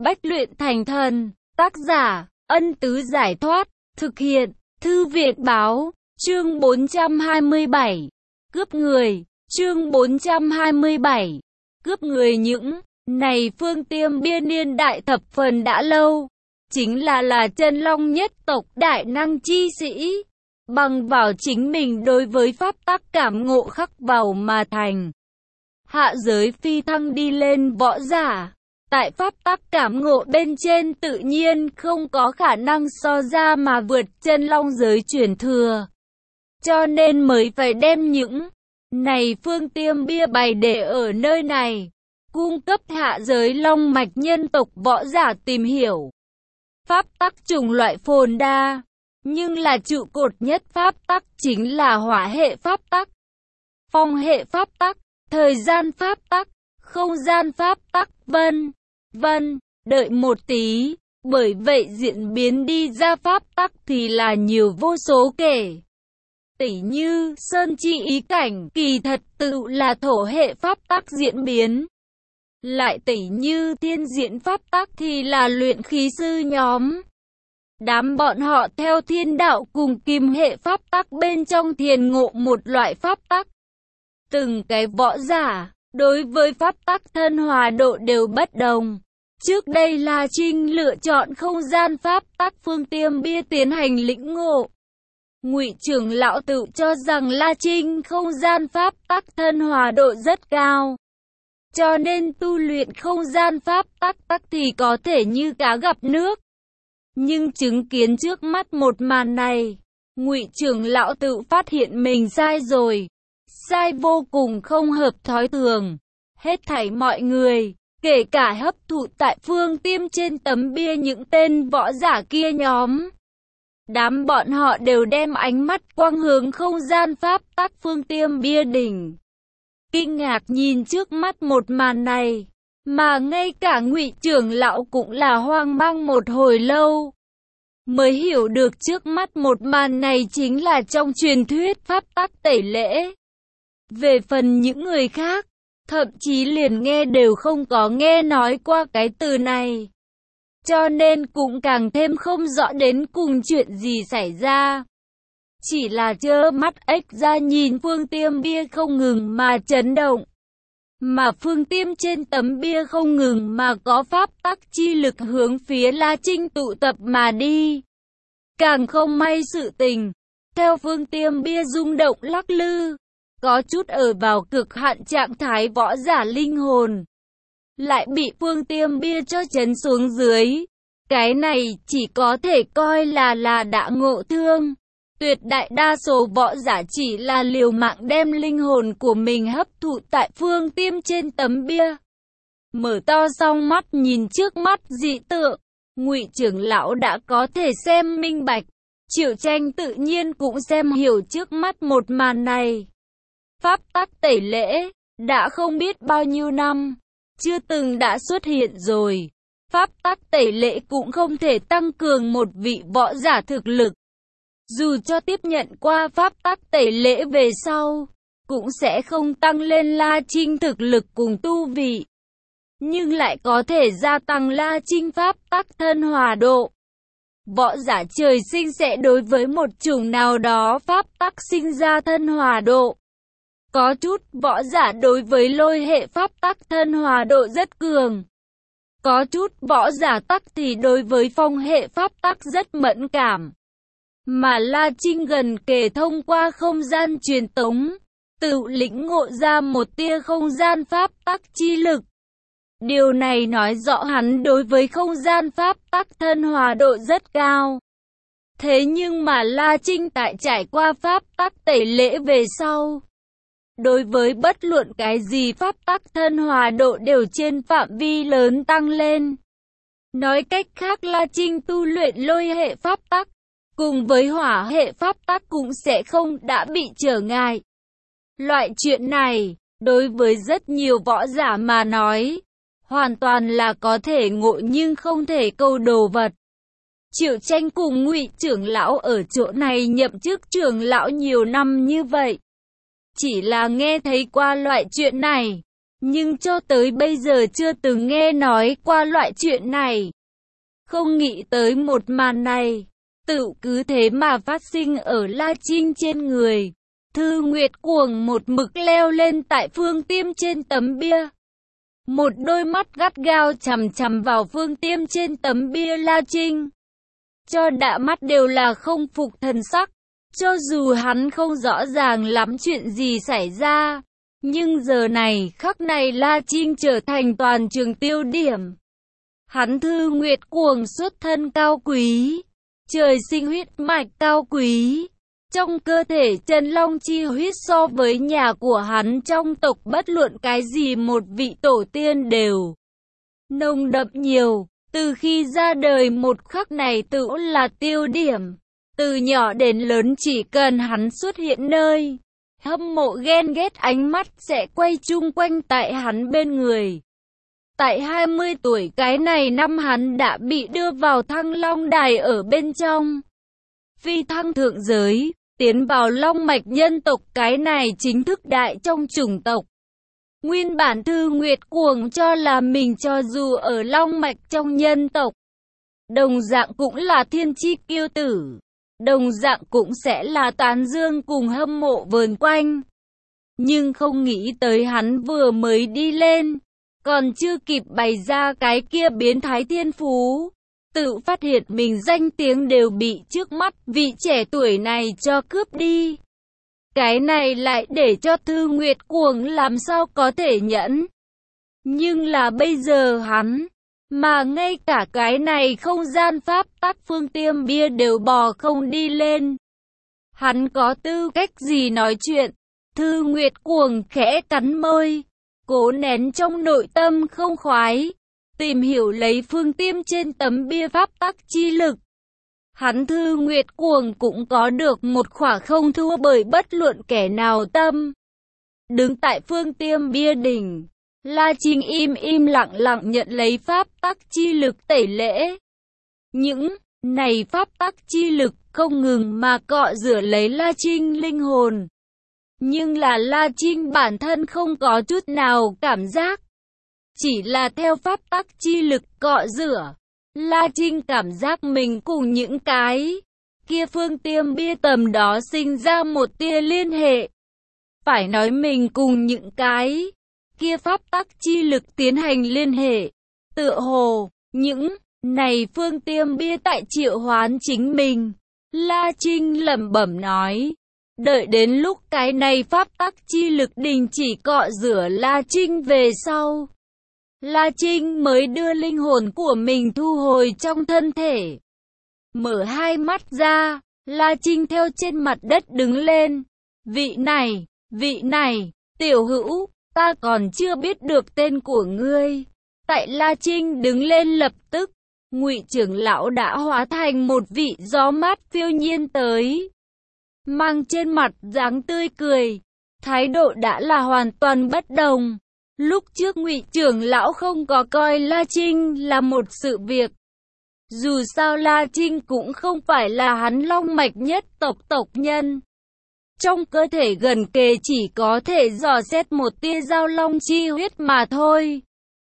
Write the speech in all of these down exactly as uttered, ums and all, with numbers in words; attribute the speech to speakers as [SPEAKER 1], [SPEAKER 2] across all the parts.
[SPEAKER 1] bách luyện thành thần. Tác giả, Ân Tứ Giải Thoát. Thực hiện, Thư Việt Báo. Chương bốn trăm hai mươi bảy. Cướp người. Chương bốn trăm hai mươi bảy. Cướp người. Những này Phương Tiêm Bia niên đại thập phần đã lâu, chính là là chân long nhất tộc đại năng chi sĩ, bằng vào chính mình đối với pháp tắc cảm ngộ khắc vào mà thành. Hạ giới phi thăng đi lên võ giả, tại pháp tắc cảm ngộ bên trên tự nhiên không có khả năng so ra mà vượt chân long giới truyền thừa. Cho nên mới phải đem những này Phương Tiêm Bia bày để ở nơi này, cung cấp hạ giới long mạch nhân tộc võ giả tìm hiểu. Pháp tắc chủng loại phồn đa, nhưng là trụ cột nhất pháp tắc chính là hỏa hệ pháp tắc, phong hệ pháp tắc, thời gian pháp tắc, không gian pháp tắc, vân vân. Đợi một tí, bởi vậy diễn biến đi ra pháp tắc thì là nhiều vô số kể. Tỉ như sơn chi ý cảnh kỳ thật tự là thổ hệ pháp tắc diễn biến. Lại tỉ như thiên diễn pháp tắc thì là luyện khí sư nhóm. Đám bọn họ theo thiên đạo cùng kim hệ pháp tắc bên trong thiền ngộ một loại pháp tắc. Từng cái võ giả, đối với pháp tắc thân hòa độ đều bất đồng. Trước đây La Trinh lựa chọn không gian pháp tắc Phương Tiêm Bia tiến hành lĩnh ngộ. Ngụy trưởng lão tự cho rằng La Trinh không gian pháp tắc thân hòa độ rất cao, cho nên tu luyện không gian pháp tắc tắc thì có thể như cá gặp nước. Nhưng chứng kiến trước mắt một màn này, Ngụy trưởng lão tự phát hiện mình sai rồi, sai vô cùng không hợp thói thường. Hết thảy mọi người, kể cả hấp thụ tại Phương Tiêm trên tấm bia những tên võ giả kia nhóm, đám bọn họ đều đem ánh mắt quang hướng không gian pháp tắc Phương Tiêm Bia đỉnh, kinh ngạc nhìn trước mắt một màn này, mà ngay cả Ngụy trưởng lão cũng là hoang mang một hồi lâu, mới hiểu được trước mắt một màn này chính là trong truyền thuyết pháp tắc tẩy lễ. Về phần những người khác, thậm chí liền nghe đều không có nghe nói qua cái từ này, cho nên cũng càng thêm không rõ đến cùng chuyện gì xảy ra. Chỉ là trơ mắt ếch ra nhìn Phương Tiêm Bia không ngừng mà chấn động. Mà Phương Tiêm trên tấm bia không ngừng mà có pháp tắc chi lực hướng phía La Trinh tụ tập mà đi. Càng không may sự tình, theo Phương Tiêm Bia rung động lắc lư, có chút ở vào cực hạn trạng thái võ giả linh hồn, lại bị Phương Tiêm Bia cho chấn xuống dưới. Cái này chỉ có thể coi là là đã ngộ thương. Tuyệt đại đa số võ giả chỉ là liều mạng đem linh hồn của mình hấp thụ tại Phương Tiêm trên tấm bia. Mở to song mắt nhìn trước mắt dị tượng, Ngụy trưởng lão đã có thể xem minh bạch. Triệu Tranh tự nhiên cũng xem hiểu trước mắt một màn này. Pháp tắc tẩy lễ, đã không biết bao nhiêu năm, chưa từng đã xuất hiện rồi. Pháp tắc tẩy lễ cũng không thể tăng cường một vị võ giả thực lực. Dù cho tiếp nhận qua pháp tắc tẩy lễ về sau, cũng sẽ không tăng lên La Trinh thực lực cùng tu vị, nhưng lại có thể gia tăng La Trinh pháp tắc thân hòa độ. Võ giả trời sinh sẽ đối với một chủng nào đó pháp tắc sinh ra thân hòa độ. Có chút võ giả đối với lôi hệ pháp tắc thân hòa độ rất cường. Có chút võ giả tắc thì đối với phong hệ pháp tắc rất mẫn cảm. Mà La Trinh gần kề thông qua không gian truyền tống, tự lĩnh ngộ ra một tia không gian pháp tắc chi lực. Điều này nói rõ hắn đối với không gian pháp tắc thân hòa độ rất cao. Thế nhưng mà La Trinh tại trải qua pháp tắc tẩy lễ về sau, đối với bất luận cái gì pháp tắc thân hòa độ đều trên phạm vi lớn tăng lên. Nói cách khác, La Trinh tu luyện lôi hệ pháp tắc, cùng với hỏa hệ pháp tắc cũng sẽ không đã bị trở ngại. Loại chuyện này, đối với rất nhiều võ giả mà nói, hoàn toàn là có thể ngộ nhưng không thể câu đồ vật. Triệu Tranh cùng Ngụy trưởng lão ở chỗ này nhậm chức trưởng lão nhiều năm như vậy, chỉ là nghe thấy qua loại chuyện này, nhưng cho tới bây giờ chưa từng nghe nói qua loại chuyện này. Không nghĩ tới một màn này, tự cứ thế mà phát sinh ở La Trinh trên người. Thư Nguyệt cuồng một mực leo lên tại Phương Tiêm trên tấm bia. Một đôi mắt gắt gao chằm chằm vào Phương Tiêm trên tấm bia La Trinh. Cho đã mắt đều là không phục thần sắc. Cho dù hắn không rõ ràng lắm chuyện gì xảy ra, nhưng giờ này khắc này La Trinh trở thành toàn trường tiêu điểm. Hắn Thư Nguyệt cuồng xuất thân cao quý, trời sinh huyết mạch cao quý. Trong cơ thể Chân Long chi huyết so với nhà của hắn trong tộc bất luận cái gì một vị tổ tiên đều nồng đậm nhiều. Từ khi ra đời một khắc này tự là tiêu điểm. Từ nhỏ đến lớn chỉ cần hắn xuất hiện nơi, hâm mộ ghen ghét ánh mắt sẽ quay chung quanh tại hắn bên người. Tại hai mươi tuổi cái này năm hắn đã bị đưa vào Thăng Long Đài ở bên trong. Phi thăng thượng giới, tiến vào long mạch nhân tộc, cái này chính thức đại trong chủng tộc. Nguyên bản Thư Nguyệt cuồng cho là mình cho dù ở long mạch trong nhân tộc, đồng dạng cũng là thiên chi kiêu tử. Đồng dạng cũng sẽ là tán dương cùng hâm mộ vờn quanh. Nhưng không nghĩ tới hắn vừa mới đi lên, còn chưa kịp bày ra cái kia biến thái thiên phú, tự phát hiện mình danh tiếng đều bị trước mắt vị trẻ tuổi này cho cướp đi. Cái này lại để cho Thư Nguyệt cuồng làm sao có thể nhẫn. Nhưng là bây giờ hắn, mà ngay cả cái này không gian pháp tắc Phương Tiêm bia đều bò không đi lên. Hắn có tư cách gì nói chuyện? Thư Nguyệt cuồng khẽ cắn môi, cố nén trong nội tâm không khoái, tìm hiểu lấy Phương Tiêm trên tấm bia pháp tắc chi lực. Hắn Thư Nguyệt cuồng cũng có được một khỏa không thua bởi bất luận kẻ nào tâm. Đứng tại Phương Tiêm bia đỉnh, La Trinh im im lặng lặng nhận lấy pháp tắc chi lực tẩy lễ. Những này pháp tắc chi lực không ngừng mà cọ rửa lấy La Trinh linh hồn. Nhưng là La Trinh bản thân không có chút nào cảm giác. Chỉ là theo pháp tắc chi lực cọ rửa, La Trinh cảm giác mình cùng những cái kia Phương Tiêm bia tầm đó sinh ra một tia liên hệ. Phải nói mình cùng những cái kia pháp tắc chi lực tiến hành liên hệ. Tựa hồ, những này Phương Tiêm bia tại triệu hoán chính mình. La Trinh lẩm bẩm nói. Đợi đến lúc cái này pháp tắc chi lực đình chỉ cọ rửa La Trinh về sau, La Trinh mới đưa linh hồn của mình thu hồi trong thân thể. Mở hai mắt ra, La Trinh theo trên mặt đất đứng lên. Vị này, vị này, tiểu hữu, ta còn chưa biết được tên của ngươi. Tại La Trinh đứng lên lập tức, Ngụy trưởng lão đã hóa thành một vị gió mát phiêu nhiên tới. Mang trên mặt dáng tươi cười, thái độ đã là hoàn toàn bất đồng. Lúc trước Ngụy trưởng lão không có coi La Trinh là một sự việc. Dù sao La Trinh cũng không phải là hắn long mạch nhất tộc tộc nhân. Trong cơ thể gần kề chỉ có thể dò xét một tia giao long chi huyết mà thôi.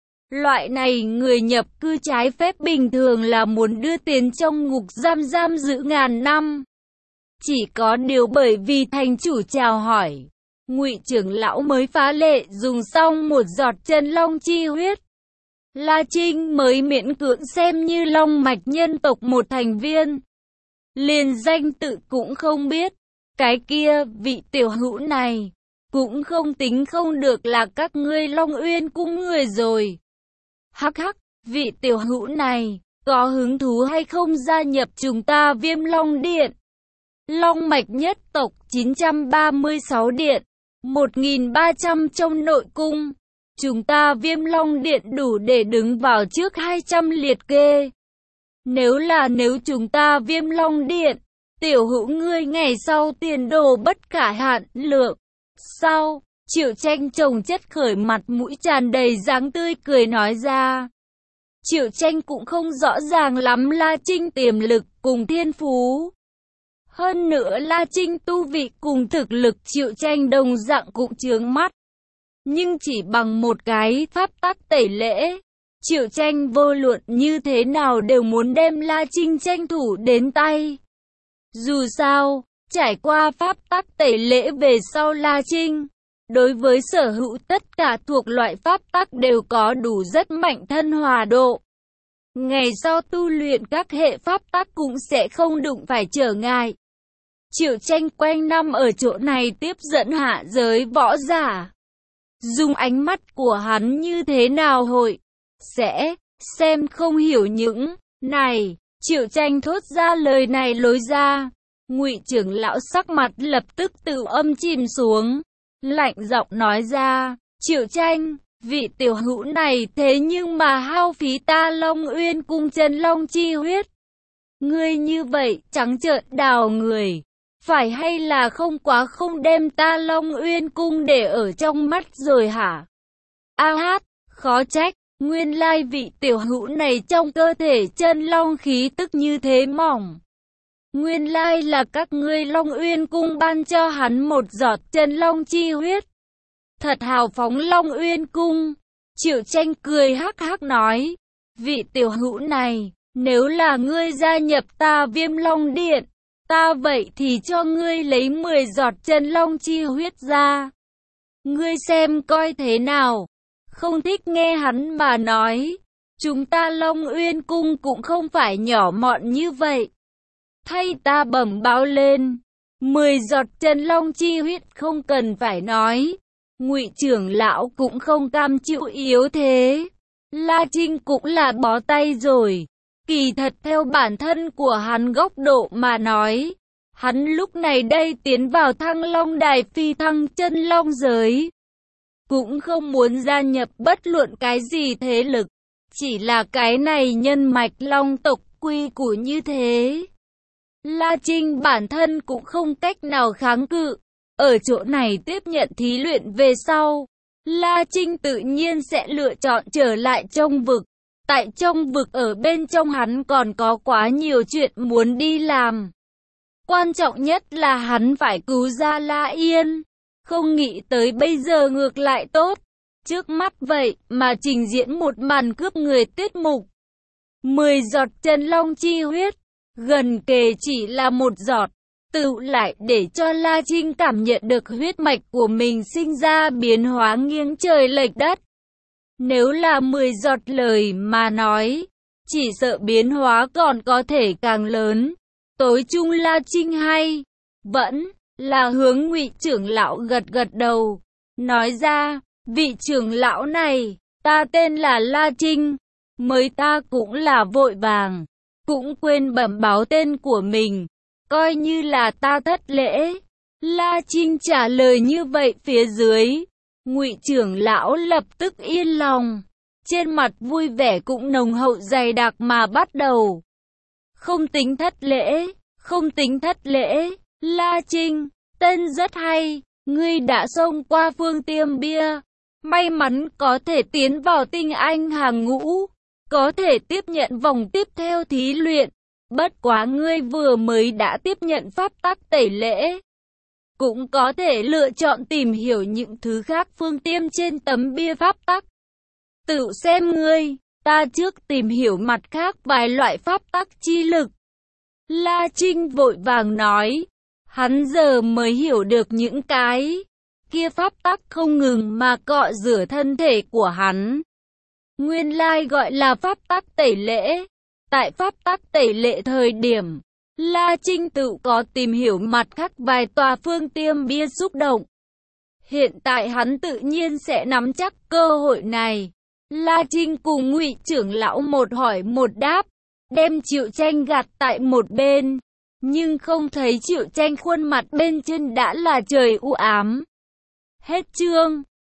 [SPEAKER 1] Loại này người nhập cư trái phép bình thường là muốn đưa tiến trong ngục giam giam giữ ngàn năm. Chỉ có điều bởi vì thành chủ chào hỏi, Ngụy trưởng lão mới phá lệ dùng xong một giọt chân long chi huyết. La Trinh mới miễn cưỡng xem như long mạch nhân tộc một thành viên. Liền danh tự cũng không biết. Cái kia, vị tiểu hữu này, cũng không tính không được là các ngươi Long Uyên cung người rồi. Hắc hắc, vị tiểu hữu này, có hứng thú hay không gia nhập chúng ta Viêm Long Điện? Long mạch nhất tộc chín trăm ba mươi sáu điện, một nghìn ba trăm trong nội cung. Chúng ta Viêm Long Điện đủ để đứng vào trước hai trăm liệt kê. Nếu là nếu chúng ta Viêm Long Điện, tiểu hữu ngươi ngày sau tiền đồ bất khả hạn lượng. Sau, Triệu Tranh trồng chất khởi mặt mũi tràn đầy dáng tươi cười nói ra. Triệu Tranh cũng không rõ ràng lắm La Trinh tiềm lực cùng thiên phú. Hơn nữa La Trinh tu vị cùng thực lực Triệu Tranh đồng dạng cũng chướng mắt. Nhưng chỉ bằng một cái pháp tắc tẩy lễ, Triệu Tranh vô luận như thế nào đều muốn đem La Trinh tranh thủ đến tay. Dù sao, trải qua pháp tắc tẩy lễ về sau La Trinh, đối với sở hữu tất cả thuộc loại pháp tắc đều có đủ rất mạnh thân hòa độ. Ngày sau tu luyện các hệ pháp tắc cũng sẽ không đụng phải trở ngại. Triệu Tranh quanh năm ở chỗ này tiếp dẫn hạ giới võ giả. Dùng ánh mắt của hắn như thế nào hội sẽ xem không hiểu những này. Triệu Tranh thốt ra lời này lối ra. Ngụy trưởng lão sắc mặt lập tức tự âm chìm xuống, lạnh giọng nói ra, Triệu Tranh, vị tiểu hữu này thế nhưng mà hao phí ta Long Uyên cung chân long chi huyết. Ngươi như vậy trắng trợn đào người, phải hay là không quá không đem ta Long Uyên cung để ở trong mắt rồi hả? A hát, khó trách, nguyên lai vị tiểu hữu này trong cơ thể chân long khí tức như thế mỏng. Nguyên lai là các ngươi Long Uyên cung ban cho hắn một giọt chân long chi huyết. Thật hào phóng Long Uyên cung. Triệu Tranh cười hắc hắc nói, vị tiểu hữu này, nếu là ngươi gia nhập ta Viêm Long Điện, ta vậy thì cho ngươi lấy mười giọt chân long chi huyết ra. Ngươi xem coi thế nào. Không thích nghe hắn mà nói, chúng ta Long Uyên cung cũng không phải nhỏ mọn như vậy. Thay ta bẩm báo lên, mười giọt chân long chi huyết không cần phải nói. Ngụy trưởng lão cũng không cam chịu yếu thế. La Trinh cũng là bó tay rồi. Kỳ thật theo bản thân của hắn góc độ mà nói, hắn lúc này đây tiến vào Thăng Long Đài phi thăng chân long giới, cũng không muốn gia nhập bất luận cái gì thế lực. Chỉ là cái này nhân mạch long tộc quy củ như thế, La Trinh bản thân cũng không cách nào kháng cự. Ở chỗ này tiếp nhận thí luyện về sau, La Trinh tự nhiên sẽ lựa chọn trở lại trong vực. Tại trong vực ở bên trong hắn còn có quá nhiều chuyện muốn đi làm. Quan trọng nhất là hắn phải cứu ra La Yên. Không nghĩ tới bây giờ ngược lại tốt. Trước mắt vậy mà trình diễn một màn cướp người tiết mục. Mười giọt chân long chi huyết, gần kề chỉ là một giọt, tự lại để cho La Trinh cảm nhận được huyết mạch của mình sinh ra biến hóa nghiêng trời lệch đất. Nếu là mười giọt lời mà nói, chỉ sợ biến hóa còn có thể càng lớn. Tối chung La Trinh hay vẫn là hướng Ngụy trưởng lão gật gật đầu, nói ra, vị trưởng lão này, ta tên là La Trinh, mới ta cũng là vội vàng, cũng quên bẩm báo tên của mình, coi như là ta thất lễ. La Trinh trả lời như vậy phía dưới, Ngụy trưởng lão lập tức yên lòng, trên mặt vui vẻ cũng nồng hậu dày đặc mà bắt đầu. Không tính thất lễ, không tính thất lễ, La Trinh, tên rất hay, ngươi đã xông qua phương tiêm bia, may mắn có thể tiến vào tinh anh hàng ngũ, có thể tiếp nhận vòng tiếp theo thí luyện. Bất quá ngươi vừa mới đã tiếp nhận pháp tắc tẩy lễ, cũng có thể lựa chọn tìm hiểu những thứ khác phương tiêm trên tấm bia pháp tắc. Tự xem ngươi, ta trước tìm hiểu mặt khác vài loại pháp tắc chi lực. La Trinh vội vàng nói, hắn giờ mới hiểu được những cái kia pháp tắc không ngừng mà cọ rửa thân thể của hắn. Nguyên lai gọi là pháp tắc tẩy lễ. Tại pháp tắc tẩy lễ thời điểm, La Trinh tự có tìm hiểu mặt khác vài tòa phương tiêm bia xúc động. Hiện tại hắn tự nhiên sẽ nắm chắc cơ hội này. La Trinh cùng Ngụy trưởng lão một hỏi một đáp, đem Triệu Tranh gạt tại một bên, nhưng không thấy Triệu Tranh khuôn mặt bên trên đã là trời u ám. Hết chương.